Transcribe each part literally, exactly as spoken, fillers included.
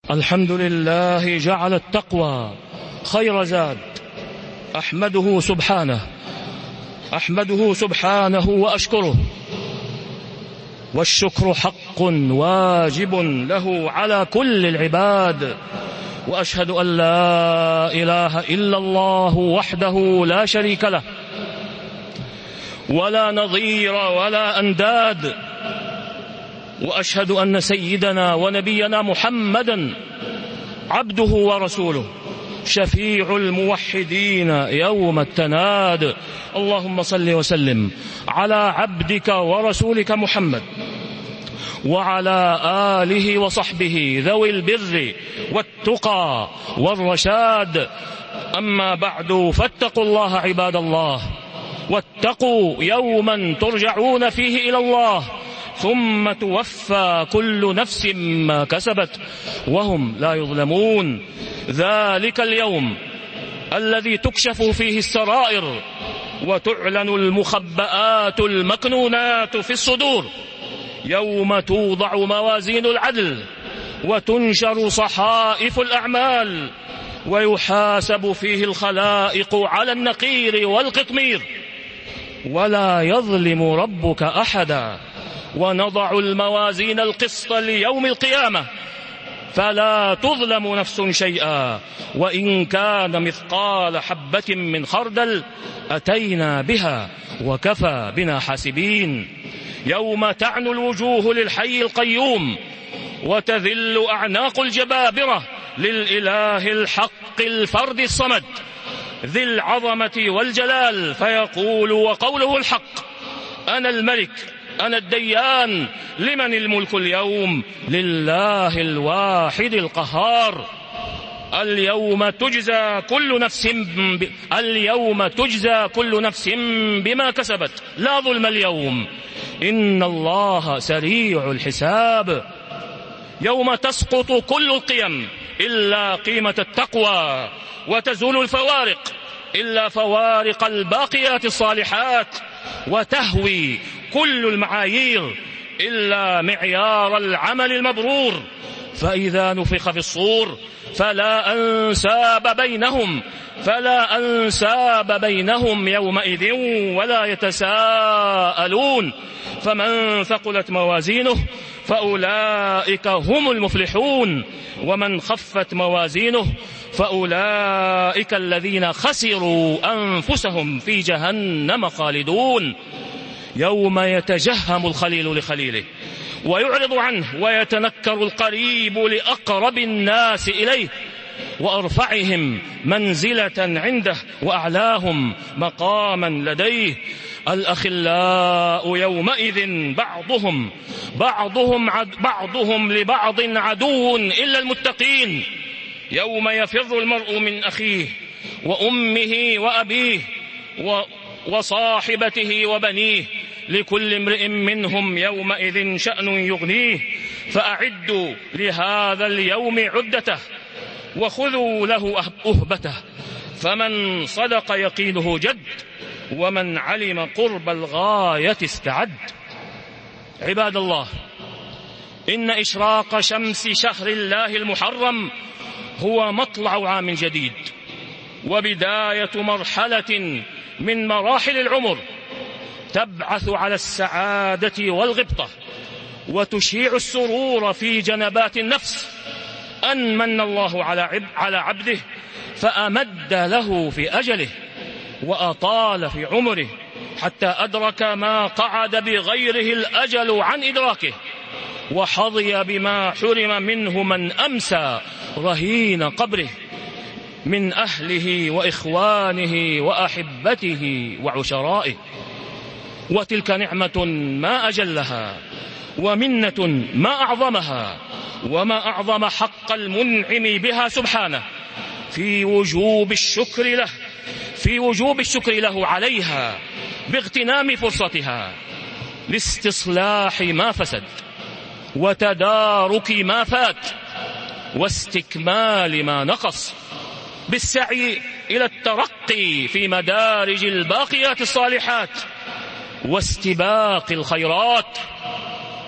الحمد لله جعل التقوى خير زاد. أحمده سبحانه أحمده سبحانه وأشكره، والشكر حق واجب له على كل العباد. وأشهد أن لا إله إلا الله وحده لا شريك له، ولا نظير ولا أنداد. وأشهد أن سيدنا ونبينا محمدا عبده ورسوله، شفيع الموحدين يوم التناد. اللهم صل وسلم على عبدك ورسولك محمد وعلى آله وصحبه ذوي البر والتقى والرشاد. أما بعد، فاتقوا الله عباد الله، واتقوا يوما ترجعون فيه إلى الله، ثم توفى كل نفس ما كسبت وهم لا يظلمون. ذلك اليوم الذي تكشف فيه السرائر وتعلن المخبآت المكنونات في الصدور، يوم توضع موازين العدل وتنشر صحائف الأعمال، ويحاسب فيه الخلائق على النقير والقطمير، ولا يظلم ربك أحدا. ونضع الموازين القسط ليوم القيامة فلا تظلم نفس شيئا، وإن كان مثقال حبة من خردل أتينا بها وكفى بنا حاسبين. يوم تعنو الوجوه للحي القيوم، وتذل أعناق الجبابرة للإله الحق الفرد الصمد ذي العظمة والجلال، فيقول وقوله الحق: أنا الملك أنا الديان، لمن الملك اليوم؟ لله الواحد القهار. اليوم تجزى كل نفس ب... اليوم تجزى كل نفس بما كسبت، لا ظلم اليوم، إن الله سريع الحساب. يوم تسقط كل القيم إلا قيمة التقوى، وتزول الفوارق إلا فوارق الباقيات الصالحات، وتهوي كل المعايير إلا معيار العمل المبرور. فإذا نفخ في الصور فلا أنساب بينهم فلا أنساب بينهم يومئذ ولا يتساءلون. فمن ثقلت موازينه فأولئك هم المفلحون، ومن خفت موازينه فأولئك الذين خسروا أنفسهم في جهنم خالدون. يوم يتجهم الخليل لخليله ويعرض عنه، ويتنكر القريب لأقرب الناس إليه، وأرفعهم منزلة عنده وأعلاهم مقاما لديه. الأخلاء يومئذ بعضهم بعضهم عد بعضهم لبعض عدو إلا المتقين. يوم يفر المرء من أخيه وأمه وأبيه وصاحبته وبنيه، لكل امرئ منهم يومئذ شأن يغنيه. فأعدوا لهذا اليوم عدته، وخذوا له أهبته، فمن صدق يقينه جد، ومن علم قرب الغاية استعد. عباد الله، إن إشراق شمس شهر الله المحرم هو مطلع عام جديد، وبداية مرحلة من مراحل العمر تبعث على السعادة والغبطة، وتشيع السرور في جنبات النفس. أن من الله على عبده فأمد له في أجله، وأطال في عمره، حتى أدرك ما قعد بغيره الأجل عن إدراكه، وحظي بما حرم منه من أمسى رهين قبره من أهله وإخوانه وأحبته وعشرائه. وتلك نعمة ما أجلها، ومنة ما أعظمها، وما أعظم حق المنعم بها سبحانه في وجوب الشكر له في وجوب الشكر له عليها، باغتنام فرصتها لاستصلاح ما فسد، وتدارك ما فات، واستكمال ما نقص، بالسعي إلى الترقي في مدارج الباقيات الصالحات واستباق الخيرات.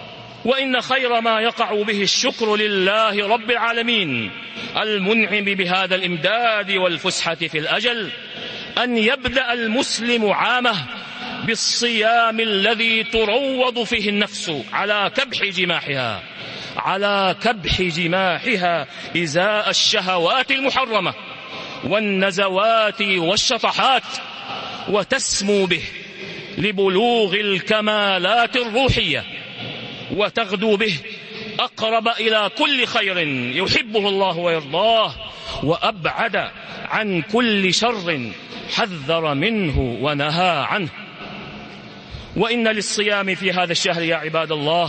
وإن خير ما يقع به الشكر لله رب العالمين المنعم بهذا الإمداد والفسحة في الأجل أن يبدأ المسلم عامه بالصيام الذي تروض فيه النفس على كبح جماحها على كبح جماحها إزاء الشهوات المحرمة والنزوات والشطحات، وتسمو به لبلوغ الكمالات الروحية، وتغدو به أقرب إلى كل خير يحبه الله ويرضاه، وأبعد عن كل شر حذر منه ونهى عنه. وإن للصيام في هذا الشهر يا عباد الله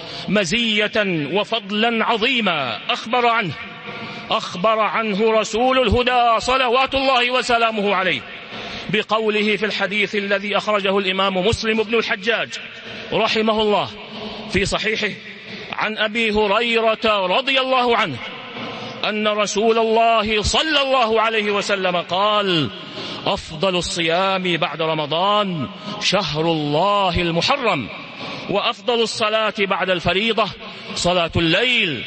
مزية وفضلا عظيما أخبر عنه أخبر عنه رسول الهدى صلوات الله وسلامه عليه بقوله في الحديث الذي أخرجه الإمام مسلم بن الحجاج رحمه الله في صحيحه عن أبي هريرة رضي الله عنه أن رسول الله صلى الله عليه وسلم قال: أفضل الصيام بعد رمضان شهر الله المحرم، وأفضل الصلاة بعد الفريضة صلاة الليل.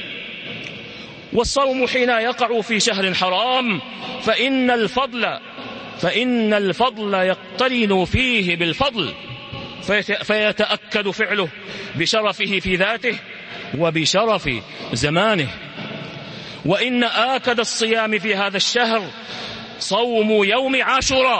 والصوم حين يقع في شهر حرام فإن الفضل فإن الفضل يقترن فيه بالفضل، فيتأكد فعله بشرفه في ذاته وبشرف زمانه. وإن آكد الصيام في هذا الشهر صوم يوم عاشوراء،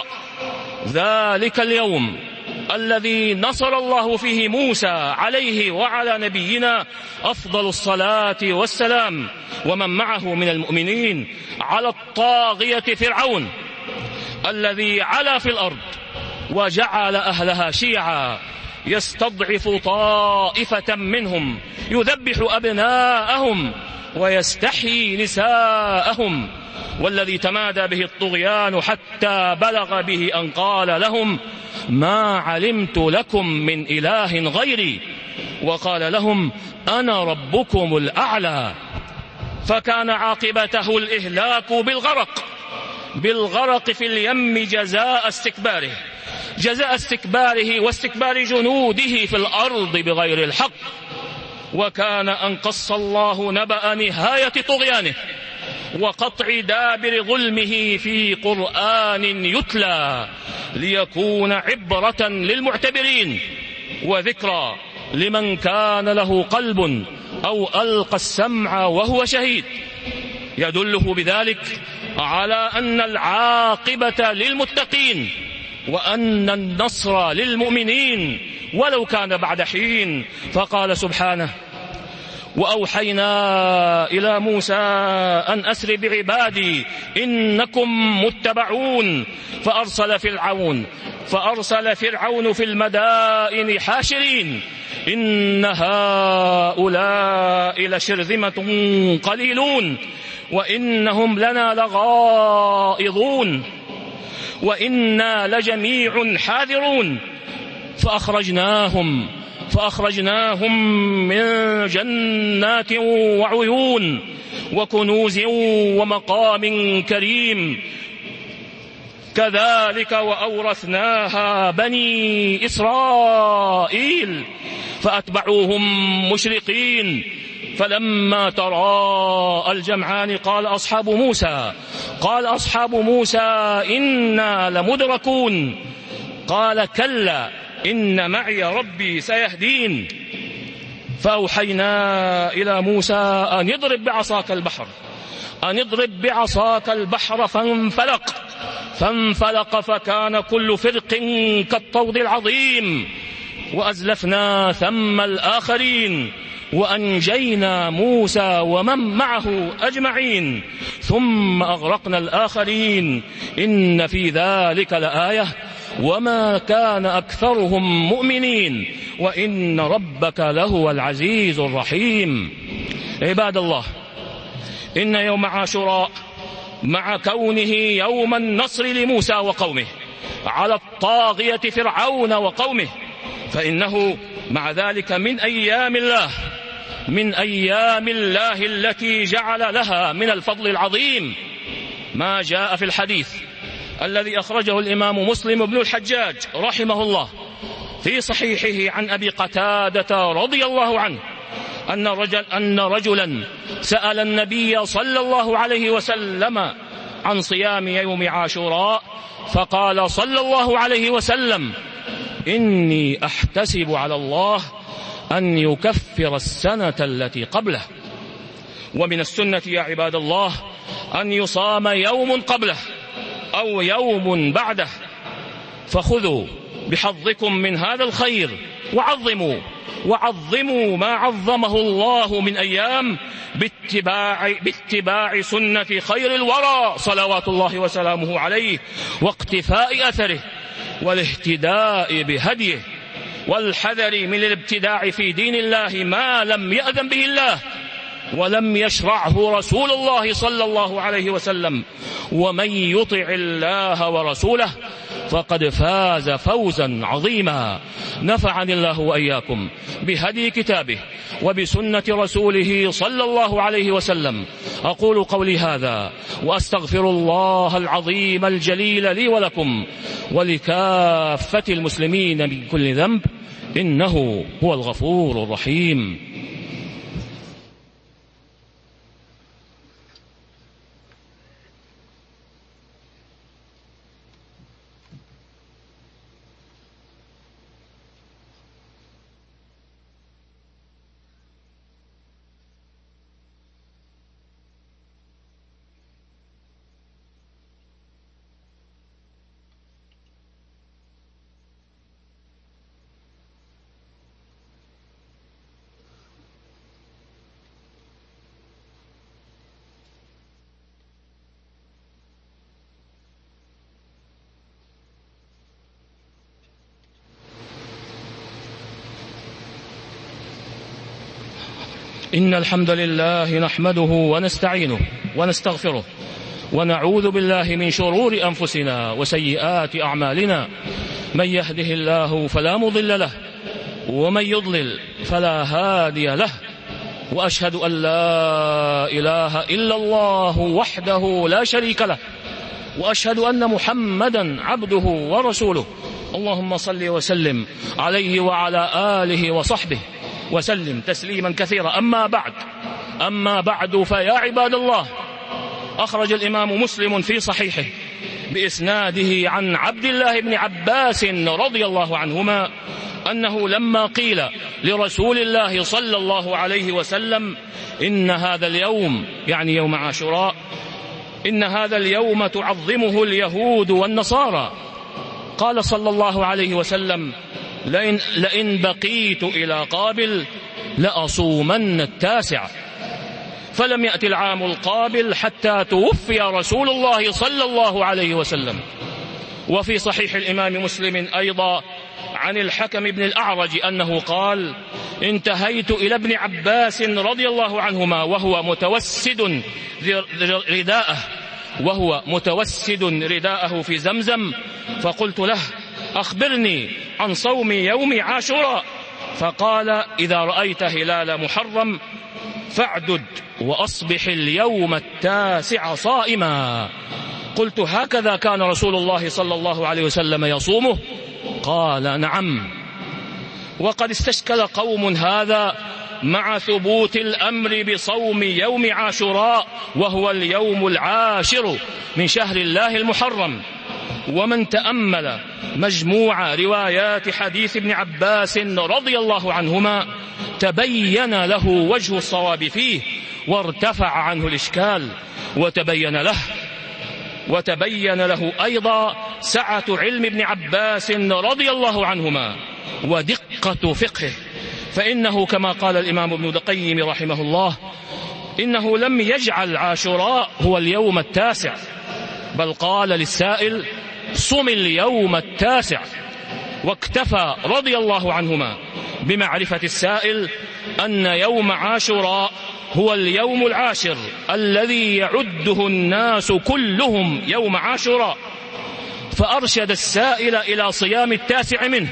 ذلك اليوم الذي نصر الله فيه موسى عليه وعلى نبينا أفضل الصلاة والسلام ومن معه من المؤمنين على الطاغية فرعون الذي علا في الأرض وجعل أهلها شيعا يستضعف طائفة منهم يذبح أبناءهم ويستحيي نساءهم، والذي تمادى به الطغيان حتى بلغ به أن قال لهم: ما علمت لكم من إله غيري، وقال لهم: أنا ربكم الأعلى. فكان عاقبته الإهلاك بالغرق بالغرق في اليم جزاء استكباره جزاء استكباره واستكبار جنوده في الأرض بغير الحق. وكان أن قص الله نبأ نهاية طغيانه وقطع دابر ظلمه في قرآن يتلى ليكون عبرة للمعتبرين وذكرى لمن كان له قلب أو ألقى السمع وهو شهيد، يدله بذلك على أن العاقبة للمتقين وأن النصر للمؤمنين ولو كان بعد حين. فقال سبحانه: وأوحينا إلى موسى أن أسر بعبادي إنكم متبعون فأرسل فرعون فأرسل فرعون في المدائن حاشرين إن هؤلاء لشرذمة قليلون وإنهم لنا لغائظون وإنا لجميع حاذرون فأخرجناهم فأخرجناهم من جنات وعيون وكنوز ومقام كريم كذلك وأورثناها بني إسرائيل فأتبعوهم مشرقين فلما تراءى الجمعان قال أصحاب موسى قال أصحاب موسى إنا لمدركون قال كلا إن معي ربي سيهدين فأوحينا إلى موسى أن يضرب بعصاك البحر أن يضرب بعصاك البحر فانفلق فانفلق فكان كل فرق كالطود العظيم وأزلفنا ثم الآخرين وأنجينا موسى ومن معه أجمعين ثم أغرقنا الآخرين إن في ذلك لآية وما كان أكثرهم مؤمنين وإن ربك لهو العزيز الرحيم. عباد الله، إن يوم عاشوراء مع كونه يوم النصر لموسى وقومه على الطاغية فرعون وقومه فإنه مع ذلك من أيام الله من أيام الله التي جعل لها من الفضل العظيم ما جاء في الحديث الذي أخرجه الإمام مسلم بن الحجاج رحمه الله في صحيحه عن أبي قتادة رضي الله عنه أن, رجل أن رجلا سأل النبي صلى الله عليه وسلم عن صيام يوم عاشوراء، فقال صلى الله عليه وسلم: إني أحتسب على الله أن يكفر السنة التي قبله. ومن السنة يا عباد الله أن يصام يوم قبله أو يوم بعده، فخذوا بحظكم من هذا الخير وعظموا وعظموا ما عظمه الله من أيام باتباع, باتباع سنة خير الورى صلوات الله وسلامه عليه، واقتفاء أثره والاهتداء بهديه، والحذر من الابتداع في دين الله ما لم يأذن به الله ولم يشرعه رسول الله صلى الله عليه وسلم. ومن يطع الله ورسوله فقد فاز فوزا عظيما. نفعني الله وإياكم بهدي كتابه وبسنة رسوله صلى الله عليه وسلم. أقول قولي هذا وأستغفر الله العظيم الجليل لي ولكم ولكافة المسلمين من كل ذنب، إنه هو الغفور الرحيم. إن الحمد لله نحمده ونستعينه ونستغفره ونعوذ بالله من شرور أنفسنا وسيئات أعمالنا. من يهده الله فلا مضل له ومن يضلل فلا هادي له، وأشهد أن لا إله إلا الله وحده لا شريك له، وأشهد أن محمدا عبده ورسوله. اللهم صل وسلم عليه وعلى آله وصحبه وسلم تسليما كثيرا. أما بعد أما بعد فيا عباد الله، أخرج الإمام مسلم في صحيحه بإسناده عن عبد الله بن عباس رضي الله عنهما أنه لما قيل لرسول الله صلى الله عليه وسلم إن هذا اليوم، يعني يوم عاشوراء، إن هذا اليوم تعظمه اليهود والنصارى، قال صلى الله عليه وسلم: لئن, لئن بقيت إلى قابل لأصومن التاسع. فلم يأتي العام القابل حتى توفي رسول الله صلى الله عليه وسلم. وفي صحيح الإمام مسلم أيضا عن الحكم بن الأعرج أنه قال: انتهيت إلى ابن عباس رضي الله عنهما وهو متوسد رداءه وهو متوسد رداءه في زمزم، فقلت له: أخبرني عن صوم يوم عاشوراء. فقال: إذا رأيت هلال محرم فاعدد وأصبح اليوم التاسع صائما. قلت: هكذا كان رسول الله صلى الله عليه وسلم يصومه؟ قال: نعم. وقد استشكل قوم هذا مع ثبوت الأمر بصوم يوم عاشوراء وهو اليوم العاشر من شهر الله المحرم. ومن تأمل مجموع روايات حديث ابن عباس رضي الله عنهما تبين له وجه الصواب فيه، وارتفع عنه الإشكال، وتبين له وتبين له أيضا سعة علم ابن عباس رضي الله عنهما ودقة فقهه. فإنه كما قال الإمام ابن القيم رحمه الله: إنه لم يجعل عاشوراء هو اليوم التاسع، بل قال للسائل: صم اليوم التاسع. واكتفى رضي الله عنهما بمعرفة السائل أن يوم عاشوراء هو اليوم العاشر الذي يعده الناس كلهم يوم عاشوراء، فأرشد السائل إلى صيام التاسع منه،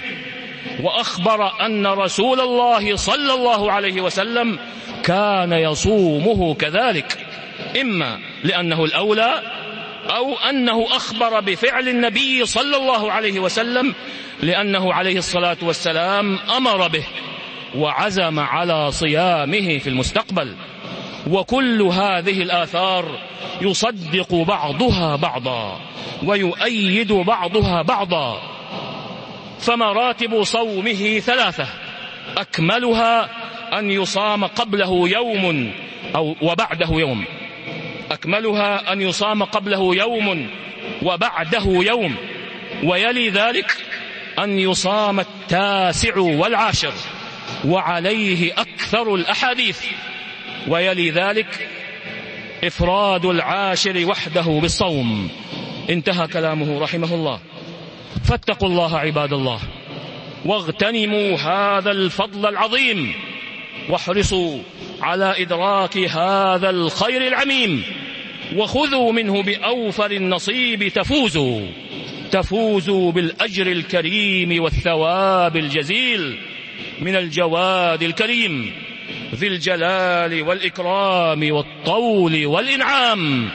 وأخبر أن رسول الله صلى الله عليه وسلم كان يصومه كذلك، إما لأنه الأولى أو أنه أخبر بفعل النبي صلى الله عليه وسلم لأنه عليه الصلاة والسلام أمر به، وعزم على صيامه في المستقبل. وكل هذه الآثار يصدق بعضها بعضا ويؤيد بعضها بعضا. فمراتب صومه ثلاثة، أكملها أن يصام قبله يوم أو وبعده يوم، أكملها أن يصام قبله يوم وبعده يوم، ويلي ذلك أن يصام التاسع والعاشر، وعليه أكثر الأحاديث، ويلي ذلك إفراد العاشر وحده بالصوم. انتهى كلامه رحمه الله. فاتقوا الله عباد الله، واغتنموا هذا الفضل العظيم، واحرصوا على إدراك هذا الخير العميم، وخذوا منه بأوفر النصيب تفوزوا تفوزوا بالأجر الكريم والثواب الجزيل من الجواد الكريم ذي الجلال والإكرام والطول والإنعام.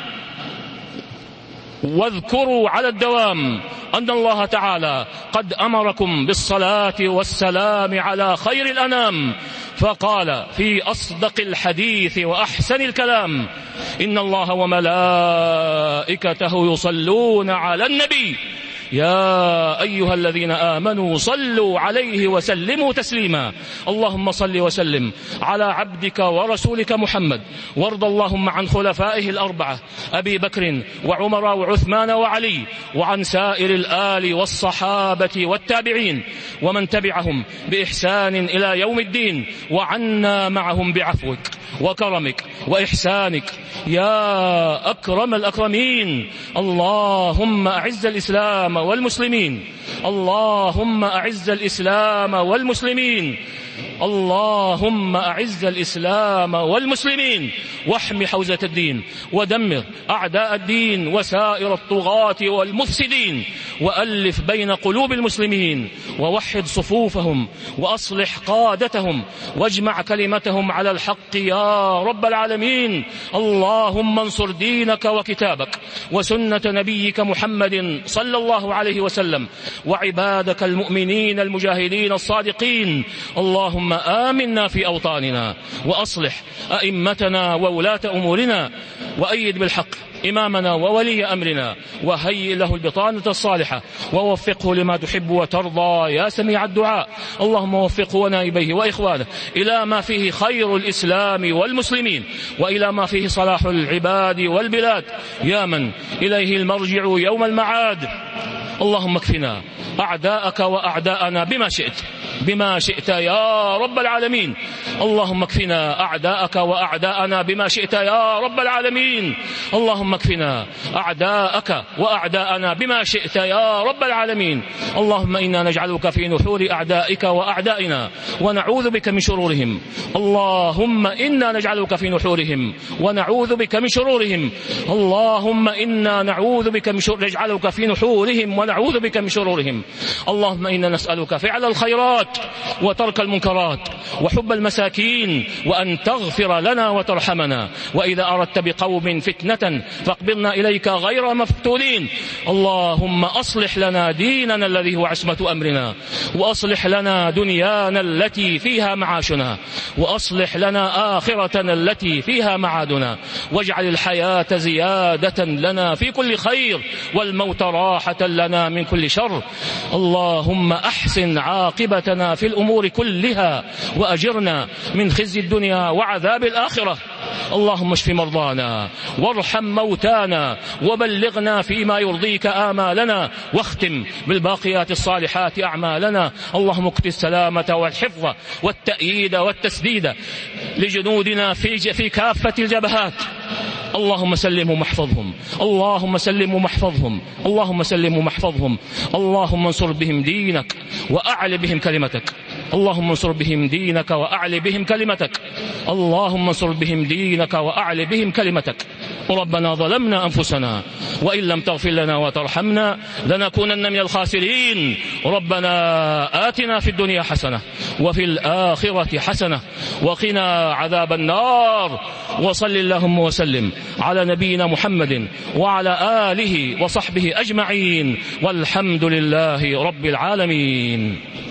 واذكروا على الدوام أن الله تعالى قد أمركم بالصلاة والسلام على خير الأنام، فقال في أصدق الحديث وأحسن الكلام: إن الله وملائكته يصلون على النبي يا أيها الذين آمنوا صلوا عليه وسلموا تسليما. اللهم صل وسلم على عبدك ورسولك محمد، وارض اللهم عن خلفائه الأربعة أبي بكر وعمر وعثمان وعلي، وعن سائر الآل والصحابة والتابعين ومن تبعهم بإحسان إلى يوم الدين، وعنا معهم بعفوك وكرمك وإحسانك يا أكرم الأكرمين. اللهم أعز الإسلام والمسلمين، اللهم أعز الإسلام والمسلمين، اللهم أعز الإسلام والمسلمين، واحم حوزة الدين، ودمر أعداء الدين وسائر الطغاة والمفسدين، وألف بين قلوب المسلمين، ووحد صفوفهم، وأصلح قادتهم، واجمع كلمتهم على الحق يا رب العالمين. اللهم انصر دينك وكتابك وسنة نبيك محمد صلى الله عليه وسلم، وعبادك المؤمنين المجاهدين الصادقين. اللهم آمنا في أوطاننا، وأصلح أئمتنا وولاة أمورنا، وأيد بالحق إمامنا وولي أمرنا، وهيئ له البطانة الصالحة، ووفقه لما تحب وترضى يا سميع الدعاء. اللهم وفقه ونائبيه وإخوانه إلى ما فيه خير الإسلام والمسلمين، وإلى ما فيه صلاح العباد والبلاد، يا من إليه المرجع يوم المعاد. اللهم اكفنا أعداءك وأعداءنا بما شئت بما شئت يا رب العالمين. اللهم اكفنا أعداءك وأعداءنا بما شئت يا رب العالمين. اللهم اكفنا أعداءك وأعداءنا بما شئت يا رب العالمين. اللهم إنا نجعلك في نحور أعدائك وأعدائنا، ونعوذ بك من شرورهم. اللهم إنا نجعلك في نحورهم ونعوذ بك من شرورهم. اللهم إنا نعوذ بك من شر نجعلك في نحورهم ونعوذ بك من شرورهم. اللهم إنا نسألك فعل الخيرات وترك المنكرات وحب المساكين، وأن تغفر لنا وترحمنا، وإذا أردت بقوم فتنة فاقبضنا إليك غير مفتونين. اللهم أصلح لنا ديننا الذي هو عصمة أمرنا، وأصلح لنا دنيانا التي فيها معاشنا، وأصلح لنا آخرتنا التي فيها معادنا، واجعل الحياة زيادة لنا في كل خير، والموت راحة لنا من كل شر. اللهم أحسن عاقبتنا في الأمور كلها، وأجرنا من خزي الدنيا وعذاب الآخرة. اللهم اشف مرضانا وارحم موتانا، وبلغنا فيما يرضيك آمالنا، واختم بالباقيات الصالحات أعمالنا. اللهم اكت السلامة والحفظ والتأييد والتسديد لجنودنا في في كافة الجبهات. اللهم سلمهم واحفظهم، اللهم سلمهم واحفظهم، اللهم سلمهم واحفظهم. اللهم انصر بهم دينك وأعل بهم كلمتك، اللهم انصر بهم دينك وأعل بهم كلمتك، اللهم انصر بهم دينك وأعل بهم كلمتك. ربنا ظلمنا أنفسنا، وإن لم تغفر لنا وترحمنا لنكونن من الخاسرين. ربنا آتنا في الدنيا حسنة وفي الآخرة حسنة وقنا عذاب النار. وصل اللهم وسلم على نبينا محمد وعلى آله وصحبه أجمعين، والحمد لله رب العالمين.